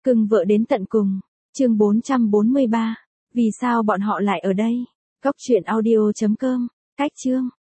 Cưng vợ đến tận cùng. Chương 443. Vì sao bọn họ lại ở đây? Cốc truyện audio.com. Cách chương.